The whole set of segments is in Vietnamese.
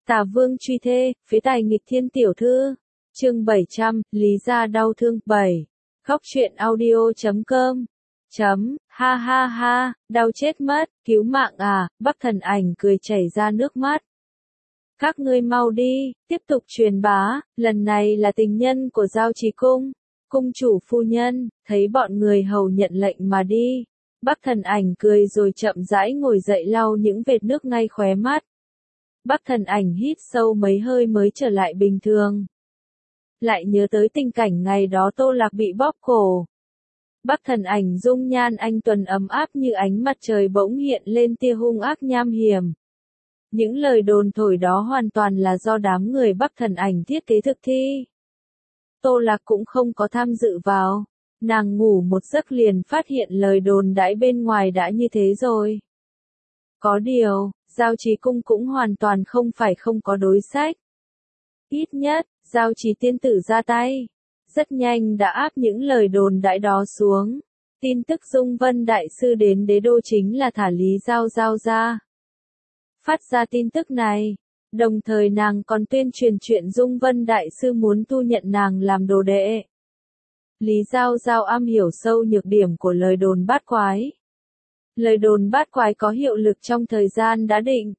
Tả Vương truy thê, phế tài nghịch thiên tiểu thư. Chương 700, Lý gia đau thương 7. Khóc chuyện audio.com. Ha ha ha, đau chết mất, cứu mạng à, Bắc Thần Ảnh cười chảy ra nước mắt. Các ngươi mau đi, tiếp tục truyền bá, lần này là tình nhân của Giao Trì Cung. Cung chủ phu nhân, thấy bọn người hầu nhận lệnh mà đi. Bắc Thần Ảnh cười rồi chậm rãi ngồi dậy lau những vệt nước ngay khóe mắt. Bắc Thần Ảnh hít sâu mấy hơi mới trở lại bình thường. Lại nhớ tới tình cảnh ngày đó Tô Lạc bị bóp cổ. Bắc Thần Ảnh dung nhan anh tuấn ấm áp như ánh mặt trời bỗng hiện lên tia hung ác nham hiểm. Những lời đồn thổi đó hoàn toàn là do đám người Bắc Thần Ảnh thiết kế thực thi. Tô Lạc cũng không có tham dự vào. Nàng ngủ một giấc liền phát hiện lời đồn đãi bên ngoài đã như thế rồi. Có điều, Giao Trì Cung cũng hoàn toàn không có đối sách. Ít nhất, Giao Trì tiên tử ra tay. Rất nhanh đã áp những lời đồn đãi đó xuống. Tin tức Dung Vân Đại Sư đến đế đô chính là thả Lý Giao Giao ra. Phát ra tin tức này, đồng thời nàng còn tuyên truyền chuyện Dung Vân Đại Sư muốn thu nhận nàng làm đồ đệ. Lý Giao Giao am hiểu sâu nhược điểm của lời đồn bát quái. Lời đồn bát quái có hiệu lực trong thời gian đã định.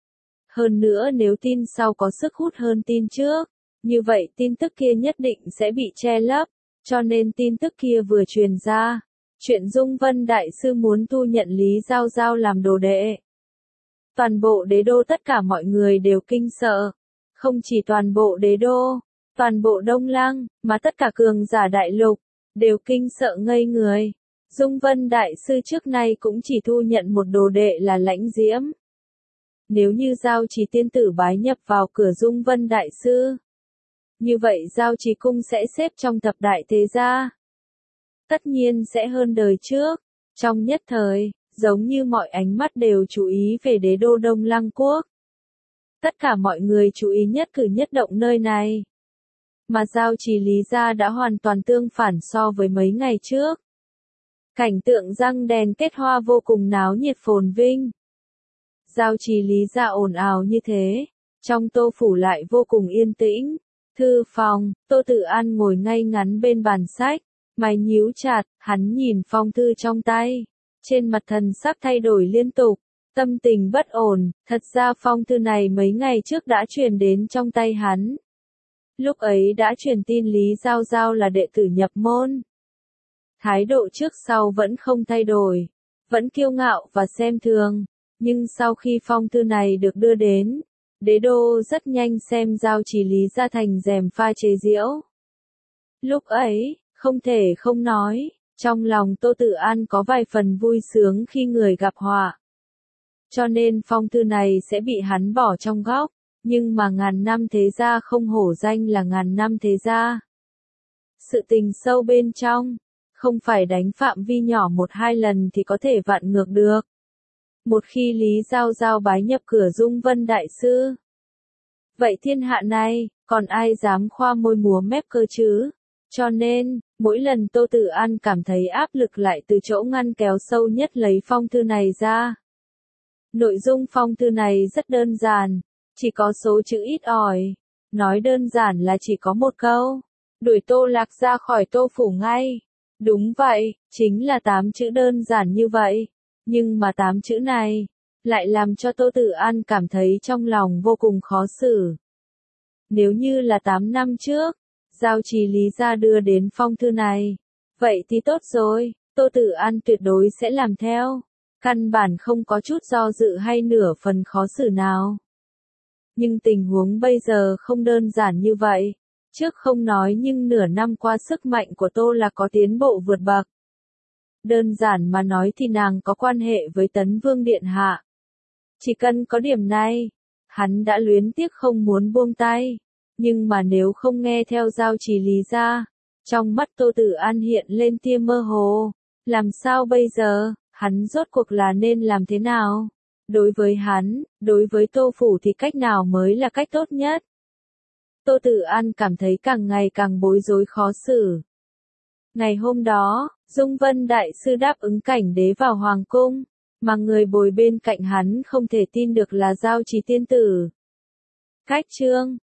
Hơn nữa nếu tin sau có sức hút hơn tin trước, như vậy tin tức kia nhất định sẽ bị che lấp, cho nên tin tức kia vừa truyền ra. Chuyện Dung Vân Đại Sư muốn thu nhận Lý Giao Giao làm đồ đệ. Toàn bộ đế đô tất cả mọi người đều kinh sợ. Không chỉ toàn bộ đế đô, toàn bộ Đông Lăng, mà tất cả cường giả đại lục, đều kinh sợ ngây người. Dung Vân Đại Sư trước nay cũng chỉ thu nhận một đồ đệ là Lãnh Diễm. Nếu như Giao Trì tiên tử bái nhập vào cửa Dung Vân Đại Sư, như vậy Giao Trì Cung sẽ xếp trong thập đại thế gia. Tất nhiên sẽ hơn đời trước. Trong nhất thời, giống như mọi ánh mắt đều chú ý về đế đô Đông Lăng Quốc. Tất cả mọi người chú ý nhất cử nhất động nơi này. Mà Giao Trì Lý gia đã hoàn toàn tương phản so với mấy ngày trước. Cảnh tượng răng đèn kết hoa vô cùng náo nhiệt phồn vinh. Giao Trì Lý gia ồn ào như thế, trong Tô phủ lại vô cùng yên tĩnh. Thư phòng, Tô Tự An ngồi ngay ngắn bên bàn sách, mày nhíu chặt, hắn nhìn phong thư trong tay. Trên mặt thần sắc thay đổi liên tục, tâm tình bất ổn, thật ra phong thư này mấy ngày trước đã truyền đến trong tay hắn. Lúc ấy đã truyền tin Lý Giao Giao là đệ tử nhập môn. Thái độ trước sau vẫn không thay đổi, vẫn kiêu ngạo và xem thường, nhưng sau khi phong thư này được đưa đến, đế đô rất nhanh xem Giao Trì Lý gia thành gièm pha chế giễu. Lúc ấy, không thể không nói, trong lòng Tô Tự An có vài phần vui sướng khi người gặp họa. Cho nên phong thư này sẽ bị hắn bỏ trong góc, nhưng mà ngàn năm thế gia không hổ danh là ngàn năm thế gia. Sự tình sâu bên trong, không phải đánh phạm vi nhỏ một hai lần thì có thể vặn ngược được. Một khi Lý Giao Giao bái nhập cửa Dung Vân Đại Sư, vậy thiên hạ này, còn ai dám khoa môi múa mép cơ chứ? Cho nên, mỗi lần Tô Tự An cảm thấy áp lực lại từ chỗ ngăn kéo sâu nhất lấy phong thư này ra. Nội dung phong thư này rất đơn giản, chỉ có số chữ ít ỏi. Nói đơn giản là chỉ có một câu, đuổi Tô Lạc ra khỏi Tô phủ ngay. Đúng vậy, chính là 8 chữ đơn giản như vậy. Nhưng mà 8 chữ này, lại làm cho Tô Tự An cảm thấy trong lòng vô cùng khó xử. Nếu như là 8 năm trước, Giao Trì Lý gia đưa đến phong thư này, vậy thì tốt rồi, Tô Tự An tuyệt đối sẽ làm theo. Căn bản không có chút do dự hay nửa phần khó xử nào. Nhưng tình huống bây giờ không đơn giản như vậy. Trước không nói nhưng nửa năm qua sức mạnh của Tô Lạc có tiến bộ vượt bậc. Đơn giản mà nói thì nàng có quan hệ với Tấn Vương Điện Hạ. Chỉ cần có điểm này, hắn đã luyến tiếc không muốn buông tay. Nhưng mà nếu không nghe theo Giao Trì Lý gia, trong mắt Tô Tự An hiện lên tia mơ hồ. Làm sao bây giờ, hắn rốt cuộc là nên làm thế nào? Đối với hắn, đối với Tô phủ thì cách nào mới là cách tốt nhất? Tô Tự An cảm thấy càng ngày càng bối rối khó xử. Ngày hôm đó, Dung Vân Đại Sư đáp ứng cảnh đế vào Hoàng cung, mà người bồi bên cạnh hắn không thể tin được là Giao Trì tiên tử. Cách chương